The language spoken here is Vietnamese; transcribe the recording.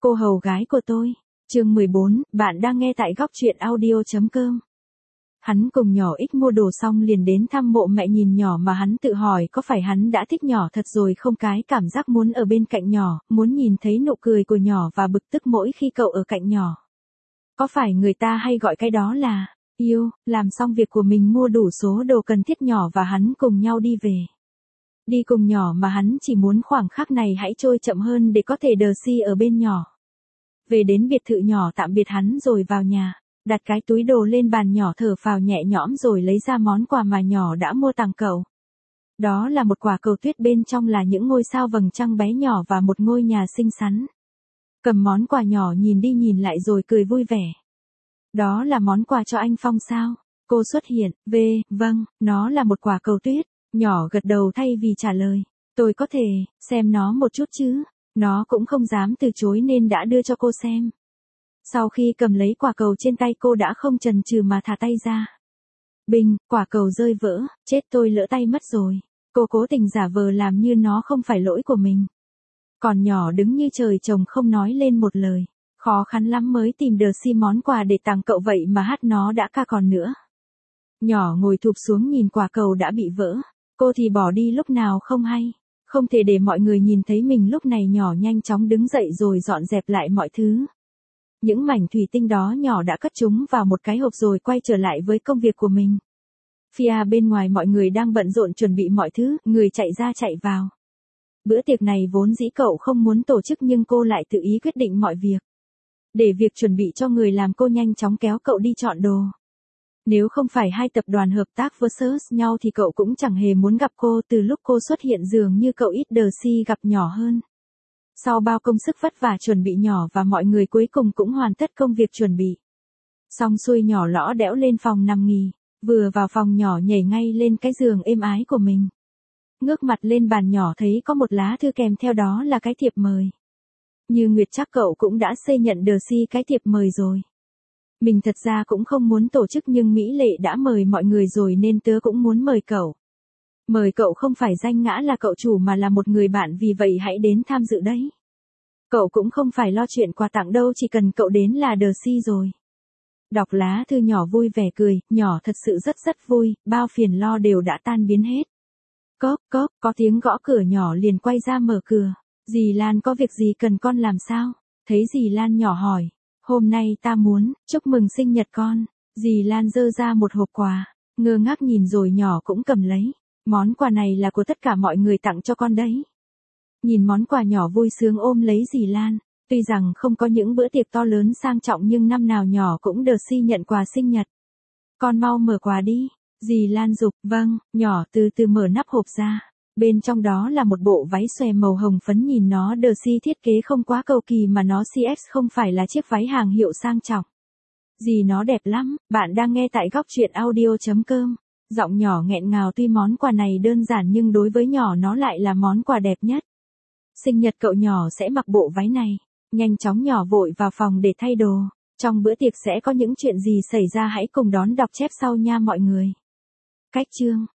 Cô hầu gái của tôi. Chương 14, bạn đang nghe tại góc truyện audio.com. Hắn cùng nhỏ X mua đồ xong liền đến thăm mộ mẹ, nhìn nhỏ mà hắn tự hỏi có phải hắn đã thích nhỏ thật rồi không, cái cảm giác muốn ở bên cạnh nhỏ, muốn nhìn thấy nụ cười của nhỏ và bực tức mỗi khi cậu ở cạnh nhỏ. Có phải người ta hay gọi cái đó là yêu. Làm xong việc của mình, mua đủ số đồ cần thiết, nhỏ và hắn cùng nhau đi về. Đi cùng nhỏ mà hắn chỉ muốn khoảng khắc này hãy trôi chậm hơn để có thể đờ si ở bên nhỏ. Về đến biệt thự, nhỏ tạm biệt hắn rồi vào nhà, đặt cái túi đồ lên bàn, nhỏ thở phào nhẹ nhõm rồi lấy ra món quà mà nhỏ đã mua tặng cậu. Đó là một quả cầu tuyết, bên trong là những ngôi sao vầng trăng bé nhỏ và một ngôi nhà xinh xắn. Cầm món quà, nhỏ nhìn đi nhìn lại rồi cười vui vẻ. Đó là món quà cho anh Phong sao? Cô xuất hiện. Vâng, nó là một quả cầu tuyết. Nhỏ gật đầu thay vì trả lời. Tôi có thể xem nó một chút chứ? Nó cũng không dám từ chối nên đã đưa cho cô xem. Sau khi cầm lấy quả cầu trên tay, cô đã không chần chừ mà thả tay ra. Bình, quả cầu rơi vỡ. Chết, tôi lỡ tay mất rồi. Cô cố tình giả vờ làm như nó không phải lỗi của mình. Còn nhỏ đứng như trời trồng không nói lên một lời. Khó khăn lắm mới tìm được món quà để tặng cậu, vậy mà hát nó đã ca còn nữa. Nhỏ ngồi thụp xuống nhìn quả cầu đã bị vỡ. Cô thì bỏ đi lúc nào không hay. Không thể để mọi người nhìn thấy mình lúc này, nhỏ nhanh chóng đứng dậy rồi dọn dẹp lại mọi thứ. Những mảnh thủy tinh đó nhỏ đã cất chúng vào một cái hộp rồi quay trở lại với công việc của mình. Phía bên ngoài mọi người đang bận rộn chuẩn bị mọi thứ, người chạy ra chạy vào. Bữa tiệc này vốn dĩ cậu không muốn tổ chức nhưng cô lại tự ý quyết định mọi việc. Để việc chuẩn bị cho người làm, cô nhanh chóng kéo cậu đi chọn đồ. Nếu không phải hai tập đoàn hợp tác versus nhau thì cậu cũng chẳng hề muốn gặp cô. Từ lúc cô xuất hiện dường như cậu ít đờ si gặp nhỏ hơn. Sau bao công sức vất vả chuẩn bị, nhỏ và mọi người cuối cùng cũng hoàn tất công việc chuẩn bị. Xong xuôi, nhỏ lõ đẽo lên phòng nằm nghỉ. Vừa vào phòng, nhỏ nhảy ngay lên cái giường êm ái của mình. Ngước mặt lên bàn, nhỏ thấy có một lá thư kèm theo đó là cái thiệp mời. Như Nguyệt, chắc cậu cũng đã nhận đờ si cái thiệp mời rồi. Mình thật ra cũng không muốn tổ chức nhưng Mỹ Lệ đã mời mọi người rồi nên tớ cũng muốn mời cậu. Mời cậu không phải danh ngã là cậu chủ mà là một người bạn, vì vậy hãy đến tham dự đấy. Cậu cũng không phải lo chuyện quà tặng đâu, chỉ cần cậu đến là đờ si rồi. Đọc lá thư, nhỏ vui vẻ cười, nhỏ thật sự rất vui, bao phiền lo đều đã tan biến hết. Cốp, có tiếng gõ cửa, nhỏ liền quay ra mở cửa. Dì Lan, có việc gì cần con làm sao? Thấy dì Lan, nhỏ hỏi. Hôm nay ta muốn chúc mừng sinh nhật con. Dì Lan giơ ra một hộp quà, ngơ ngác nhìn rồi nhỏ cũng cầm lấy. Món quà này là của tất cả mọi người tặng cho con đấy. Nhìn món quà, nhỏ vui sướng ôm lấy dì Lan. Tuy rằng không có những bữa tiệc to lớn sang trọng nhưng năm nào nhỏ cũng đờ si nhận quà sinh nhật. Con mau mở quà đi. Dì Lan giục. Vâng. Nhỏ từ từ mở nắp hộp ra. Bên trong đó là một bộ váy xòe màu hồng phấn, nhìn nó đờ si thiết kế không quá cầu kỳ mà nó CX, không phải là chiếc váy hàng hiệu sang trọng. Dì nó đẹp lắm. Bạn đang nghe tại góc truyện audio.com. Giọng nhỏ nghẹn ngào, tuy món quà này đơn giản nhưng đối với nhỏ nó lại là món quà đẹp nhất. Sinh nhật cậu, nhỏ sẽ mặc bộ váy này. Nhanh chóng nhỏ vội vào phòng để thay đồ. Trong bữa tiệc sẽ có những chuyện gì xảy ra, hãy cùng đón đọc chép sau nha mọi người. Cách chương.